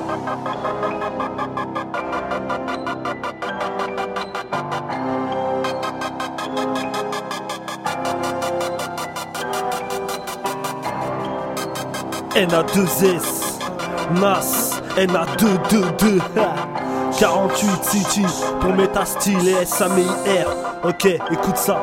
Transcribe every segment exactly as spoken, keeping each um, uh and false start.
N A deux S, Nas, N A deux deux deux, quarante-huit City pour Metastyle et S A M I R. Ok, écoute ça.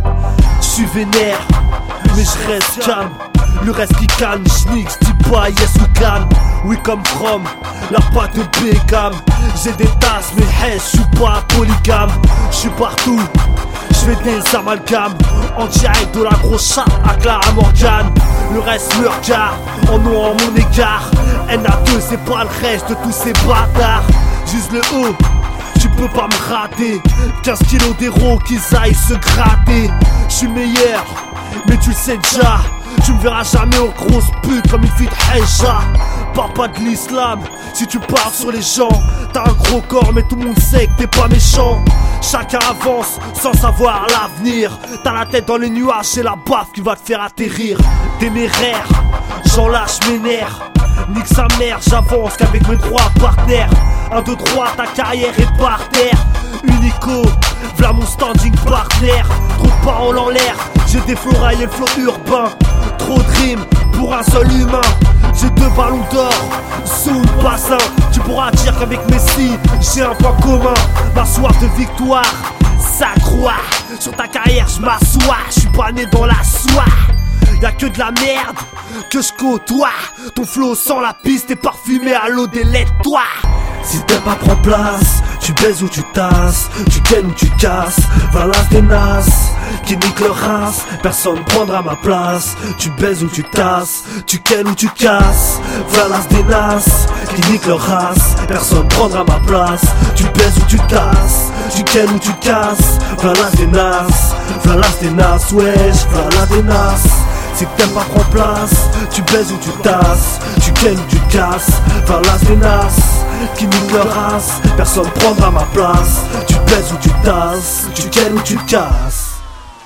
J'suis vénère, mais j'reste calme. Le reste qui calme, j'nique, j'dis pas yes ou calme. We come from, la patte de Beckham. J'ai des tasses, mais hey, j'suis pas polygame. J'suis partout, j'fais des amalgames. En direct de la grosse chatte à Clara Morgan. Le reste me regarde, en nom en mon égard. N A deux c'est pas le reste de tous ces bâtards. Juste le haut, tu peux pas me rater. Quinze kilos d'héros qu'ils aillent se gratter. J'suis meilleur, mais tu le sais déjà. Tu me verras jamais en grosse pute comme une fille de Hija. Parle pas de l'islam, si tu parles sur les gens. T'as un gros corps mais tout le monde sait que t'es pas méchant. Chacun avance sans savoir l'avenir. T'as la tête dans les nuages, c'est la baffe qui va te faire atterrir. Téméraire, j'en lâche mes nerfs. Nique sa mère, j'avance qu'avec mes trois partenaires. Un, deux, trois, ta carrière est par terre. Unico, v'là mon standing partner. Trop de paroles en l'air, j'ai des flots raillés, le flow urbain. Trop de rimes pour un seul humain. J'ai deux ballons d'or sous le bassin. Tu pourras dire qu'avec Messi, j'ai un point commun. Ma soif de victoire, ça croit. Sur ta carrière, je m'assois. Je suis pas né dans la soie. Y'a que de la merde que je côtoie. Ton flow sans la piste est parfumé à l'eau des laits toi. Si t'aimes pas prends place, tu baises ou tu tasses, tu kennes ou tu casses, voilà des nasses qui niquent leur race, personne prendra ma place. Tu baises ou tu tasses, tu kennes ou tu casses, voilà des nasses qui niquent leur race, personne prendra ma place. Tu baises ou tu tasses, tu kennes ou tu casses, voilà des nasses, voilà des nasses, wesh, voilà des nasses. Si t'aimes pas prends place, tu baises ou tu tasses, tu kennes ou tu casses, voilà des nasses qui niquent leur race, personne prendra ma place. Tu baises ou tu tasses, tu kennes ou tu casses.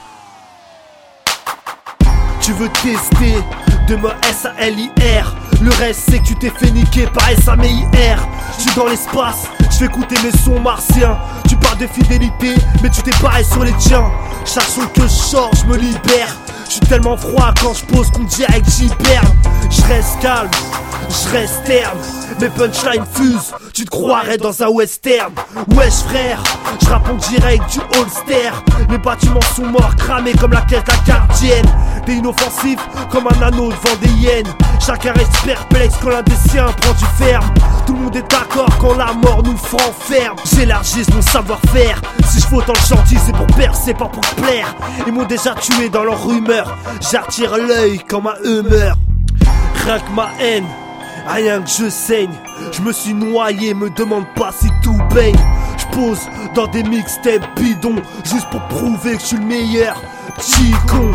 Tu veux tester de me S A L I R. Le reste c'est que tu t'es fait niquer par S A M I R. J'suis dans l'espace, j'fais écouter mes sons martiens. Tu parles de fidélité, mais tu t'es barré sur les tiens. Chaque son que je sors, j'me libère. J'suis tellement froid quand j'pose qu'on dirait que j'hiberne. J'reste calme, j'reste terne. Mes punchlines fusent, tu te croirais dans un western. Wesh frère, j'rappe en direct du Holster. Les bâtiments sont morts, cramés comme la caisse de la gardienne. T'es inoffensif comme un anneau devant des hyènes. Chacun reste perplexe quand l'un des siens prend du ferme. Tout le monde est d'accord quand la mort nous renferme. J'élargisse mon savoir-faire. Si je faut dans le chantier c'est pour percer, pas pour plaire. Ils m'ont déjà tué dans leur rumeur. J'attire l'œil comme un humeur. Rien que ma haine, rien que je saigne. Je me suis noyé, me demande pas si tout baigne. Je pose dans des mixtapes bidons juste pour prouver que je suis le meilleur. Chicon,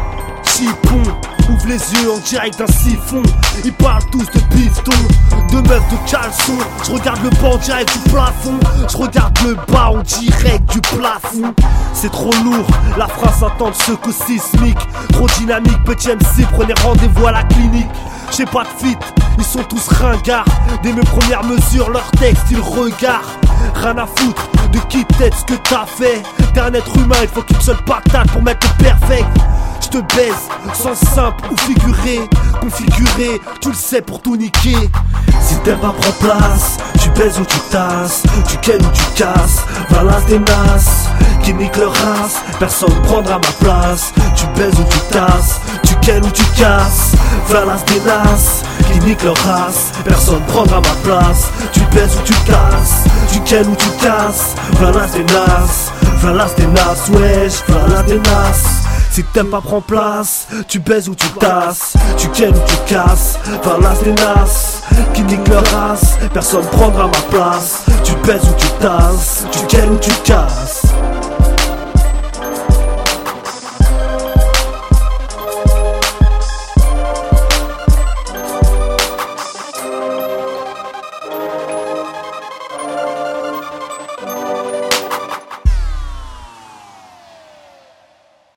chipon, ouvre les yeux en direct d'un siphon. Ils parlent tous de bifton, de meufs de caleçon. Je regarde le bas en direct du plafond. Je regarde le bas en direct du plafond. C'est trop lourd, la phrase entend secousse sismique. Trop dynamique, petit M C, prenez rendez-vous à la clinique. J'ai pas de fit, ils sont tous ringards. Dès mes premières mesures, leur texte ils regardent. Rien à foutre de qui t'aides ce que t'as fait. T'es un être humain, il faut qu'une seule patate pour mettre le perfect. Je te baise, sans simple ou figuré. Configuré, tu le sais pour tout niquer. Si t'aimes pas prends place, tu baises ou tu tasses, tu kennes ou tu casses, voilà des nasses qui niquent leur race, personne prendra ma place. Tu baises ou tu tasses, tu kennes ou tu casses, voilà des nasses qui niquent leur race, personne prendra ma place. Tu baises ou tu tasses, tu kennes ou tu casses, voilà des nasses, voilà des nasses, wesh, voilà des nasses. Si t'aimes pas prends place, tu baises ou tu tasses, tu kennes ou tu casses, voilà des nasses qui niquent leur race, personne prendra ma place. Tu baises ou tu tasses, tu kennes ou tu casses.